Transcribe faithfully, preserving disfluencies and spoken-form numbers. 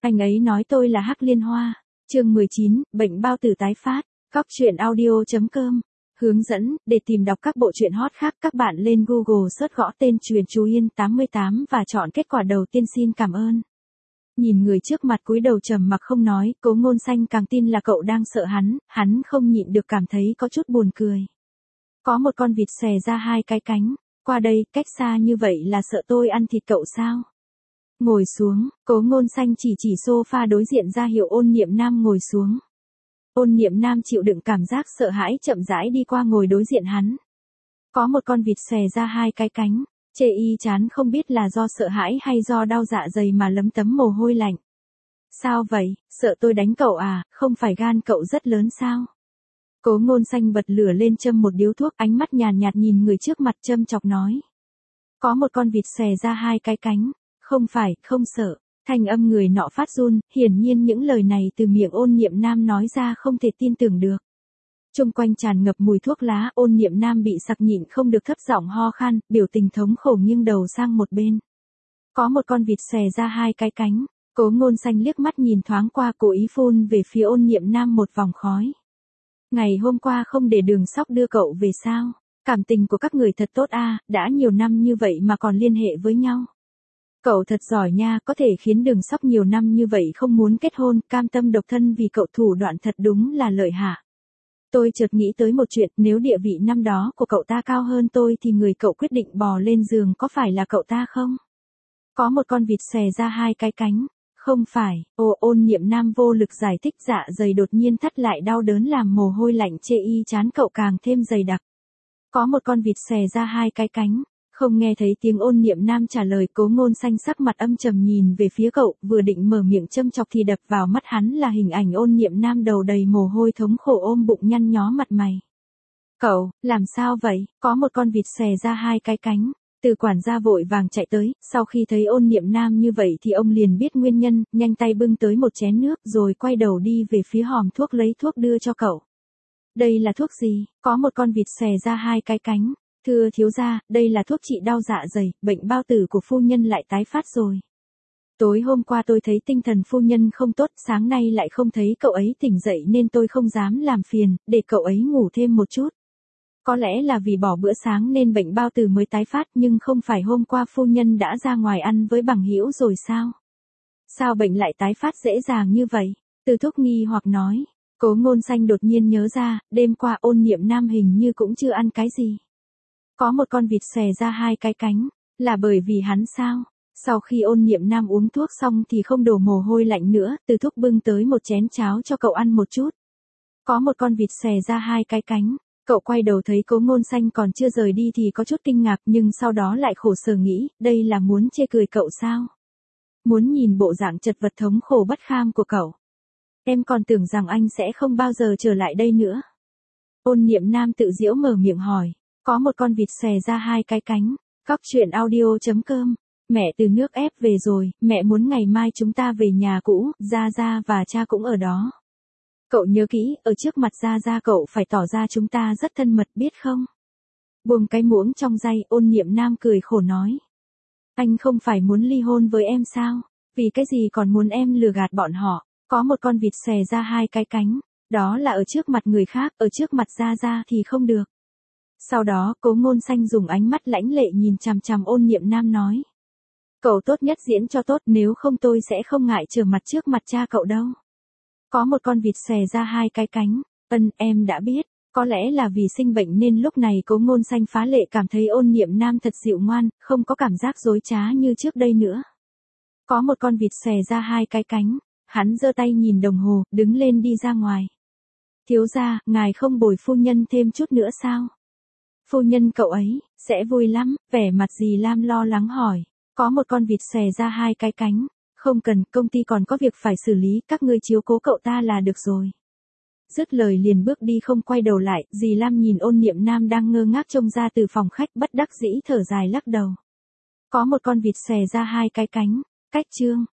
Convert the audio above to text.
Anh ấy nói tôi là Hắc Liên Hoa. Chương mười chín, bệnh bao tử tái phát. Cóc truyện audio chấm com. Hướng dẫn, để tìm đọc các bộ truyện hot khác các bạn lên Google search gõ tên Truyện Chú Yên tám mươi tám và chọn kết quả đầu tiên. Xin cảm ơn. Nhìn người trước mặt cúi đầu trầm mặc không nói, Cố Ngôn Xanh càng tin là cậu đang sợ hắn, hắn không nhịn được cảm thấy có chút buồn cười. Có một con vịt xòe ra hai cái cánh, qua đây, cách xa như vậy là sợ tôi ăn thịt cậu sao? Ngồi xuống, Cố Ngôn Xanh chỉ chỉ sofa đối diện ra hiệu Ôn Niệm Nam ngồi xuống. Ôn Niệm Nam chịu đựng cảm giác sợ hãi chậm rãi đi qua ngồi đối diện hắn. Có một con vịt xòe ra hai cái cánh, chê y chán không biết là do sợ hãi hay do đau dạ dày mà lấm tấm mồ hôi lạnh. Sao vậy, sợ tôi đánh cậu à, không phải gan cậu rất lớn sao? Cố Ngôn Xanh bật lửa lên châm một điếu thuốc, ánh mắt nhàn nhạt nhìn người trước mặt châm chọc nói. Có một con vịt xòe ra hai cái cánh, không phải, không sợ. Thanh âm người nọ phát run, hiển nhiên những lời này từ miệng Ôn Niệm Nam nói ra không thể tin tưởng được. Trung quanh tràn ngập mùi thuốc lá, Ôn Niệm Nam bị sặc nhịn không được thấp giọng ho khan, biểu tình thống khổ nghiêng đầu sang một bên. Có một con vịt xòe ra hai cái cánh, Cố Ngôn Xanh liếc mắt nhìn thoáng qua cố ý phun về phía Ôn Niệm Nam một vòng khói. Ngày hôm qua không để Đường Sóc đưa cậu về sao? Cảm tình của các người thật tốt a, đã nhiều năm như vậy mà còn liên hệ với nhau. Cậu thật giỏi nha, có thể khiến Đường Sóc nhiều năm như vậy không muốn kết hôn, cam tâm độc thân vì cậu, thủ đoạn thật đúng là lợi hại. Tôi chợt nghĩ tới một chuyện, nếu địa vị năm đó của cậu ta cao hơn tôi thì người cậu quyết định bò lên giường có phải là cậu ta không? Có một con vịt xòe ra hai cái cánh, không phải. Ồ, Ôn Niệm Nam vô lực giải thích, dạ dày đột nhiên thắt lại đau đớn làm mồ hôi lạnh chê y chán cậu càng thêm dày đặc. Có một con vịt xòe ra hai cái cánh. Không nghe thấy tiếng Ôn Niệm Nam trả lời, Cố Ngôn Xanh sắc mặt âm trầm nhìn về phía cậu, vừa định mở miệng châm chọc thì đập vào mắt hắn là hình ảnh Ôn Niệm Nam đầu đầy mồ hôi thống khổ ôm bụng nhăn nhó mặt mày. Cậu, làm sao vậy? Có một con vịt xòe ra hai cái cánh. Từ quản gia vội vàng chạy tới, sau khi thấy Ôn Niệm Nam như vậy thì ông liền biết nguyên nhân, nhanh tay bưng tới một chén nước rồi quay đầu đi về phía hòm thuốc lấy thuốc đưa cho cậu. Đây là thuốc gì? Có một con vịt xòe ra hai cái cánh. Thưa thiếu gia, đây là thuốc trị đau dạ dày, bệnh bao tử của phu nhân lại tái phát rồi. Tối hôm qua tôi thấy tinh thần phu nhân không tốt, sáng nay lại không thấy cậu ấy tỉnh dậy nên tôi không dám làm phiền, để cậu ấy ngủ thêm một chút. Có lẽ là vì bỏ bữa sáng nên bệnh bao tử mới tái phát, nhưng không phải hôm qua phu nhân đã ra ngoài ăn với bằng hữu rồi sao? Sao bệnh lại tái phát dễ dàng như vậy? Từ Thúc nghi hoặc nói. Cố Ngôn Xanh đột nhiên nhớ ra, đêm qua Ôn Niệm Nam hình như cũng chưa ăn cái gì. Có một con vịt xòe ra hai cái cánh, là bởi vì hắn sao? Sau khi Ôn Niệm Nam uống thuốc xong thì không đổ mồ hôi lạnh nữa, Từ Thúc bưng tới một chén cháo cho cậu ăn một chút. Có một con vịt xòe ra hai cái cánh, cậu quay đầu thấy Cố Ngôn Xanh còn chưa rời đi thì có chút kinh ngạc, nhưng sau đó lại khổ sở nghĩ, đây là muốn chê cười cậu sao? Muốn nhìn bộ dạng chật vật thống khổ bất kham của cậu. Em còn tưởng rằng anh sẽ không bao giờ trở lại đây nữa. Ôn Niệm Nam tự giễu mở miệng hỏi. Có một con vịt xòe ra hai cái cánh. Cóc truyện audio chấm com. Mẹ từ nước ép về rồi, mẹ muốn ngày mai chúng ta về nhà cũ, Gia Gia và cha cũng ở đó. Cậu nhớ kỹ, ở trước mặt Gia Gia cậu phải tỏ ra chúng ta rất thân mật biết không? Buông cái muỗng trong day, Ôn Niệm Nam cười khổ nói. Anh không phải muốn ly hôn với em sao? Vì cái gì còn muốn em lừa gạt bọn họ? Có một con vịt xòe ra hai cái cánh. Đó là ở trước mặt người khác, ở trước mặt Gia Gia thì không được. Sau đó, Cố Ngôn Xanh dùng ánh mắt lãnh lệ nhìn chằm chằm Ôn Niệm Nam nói. Cậu tốt nhất diễn cho tốt, nếu không tôi sẽ không ngại trở mặt trước mặt cha cậu đâu. Có một con vịt xòe ra hai cái cánh. Ân, em đã biết. Có lẽ là vì sinh bệnh nên lúc này Cố Ngôn Xanh phá lệ cảm thấy Ôn Niệm Nam thật dịu ngoan, không có cảm giác dối trá như trước đây nữa. Có một con vịt xòe ra hai cái cánh. Hắn giơ tay nhìn đồng hồ, đứng lên đi ra ngoài. Thiếu gia, ngài không bồi phu nhân thêm chút nữa sao? Phu nhân cậu ấy, sẽ vui lắm, vẻ mặt dì Lam lo lắng hỏi. Có một con vịt xòe ra hai cái cánh. Không cần, công ty còn có việc phải xử lý, các ngươi chiếu cố cậu ta là được rồi. Dứt lời liền bước đi không quay đầu lại, dì Lam nhìn Ôn Niệm Nam đang ngơ ngác trông ra từ phòng khách bất đắc dĩ thở dài lắc đầu. Có một con vịt xòe ra hai cái cánh. Cách chương.